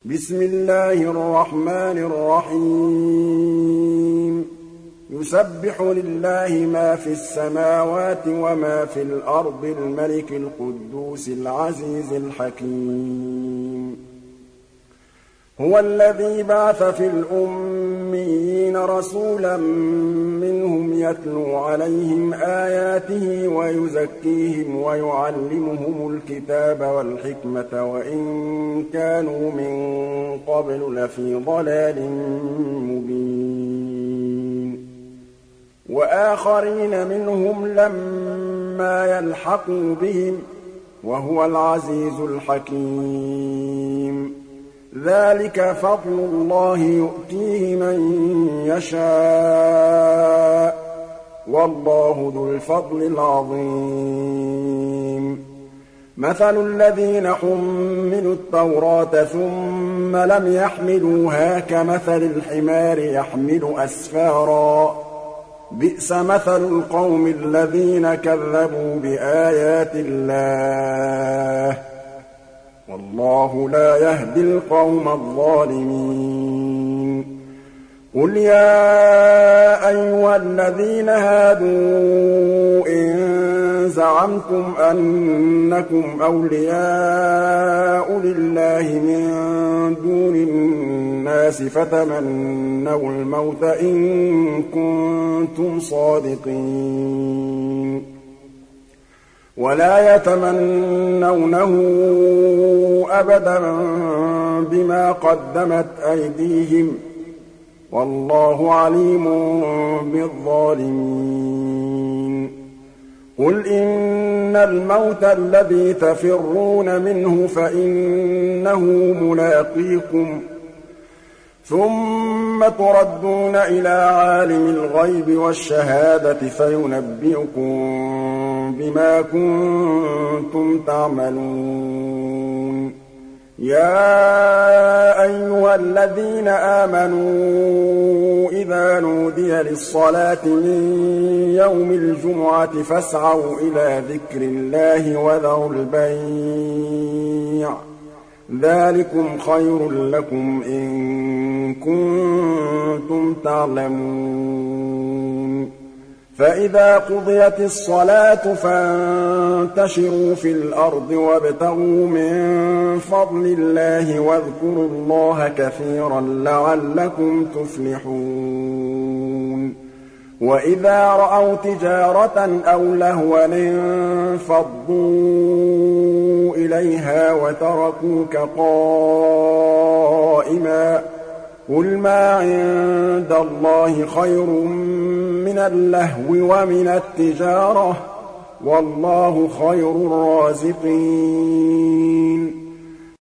بسم الله الرحمن الرحيم يسبح لله ما في السماوات وما في الأرض الملك القدوس العزيز الحكيم هو الذي بعث في الأميين رسولا منهم يتلو عليهم آياته ويزكيهم ويعلمهم الكتاب والحكمة وإن كانوا من قبل لفي ضلال مبين وآخرين منهم لما يلحقوا بهم وهو العزيز الحكيم ذلك فضل الله يؤتيه من يشاء والله ذو الفضل العظيم مثل الذين حملوا التوراة ثم لم يحملوها كمثل الحمار يحمل أسفارا بئس مثل القوم الذين كذبوا بآيات الله والله لا يهدي القوم الظالمين قل يا أيها الذين هادوا إن زعمتم أنكم أولياء لله من دون الناس فتمنوا الموت إن كنتم صادقين ولا يتمنونه أبدا بما قدمت أيديهم والله عليم بالظالمين قل إن الموت الذي تفرون منه فإنه ملاقيكم ثم تردون إلى عالم الغيب والشهادة فينبئكم بما كنتم تعملون يا أيها الذين آمنوا إذا نودي للصلاة من يوم الجمعة فاسعوا إلى ذكر الله وذروا البيع ذلكم خير لكم إن كنتم تعلمون فإذا قضيت الصلاة فانتشروا في الأرض وابتغوا من فضل الله واذكروا الله كثيرا لعلكم تفلحون وإذا رأوا تجارة أو لهوا انفضوا إليها وتركوك قائما قل ما عند الله خير من اللهو ومن التجارة والله خير الرازقين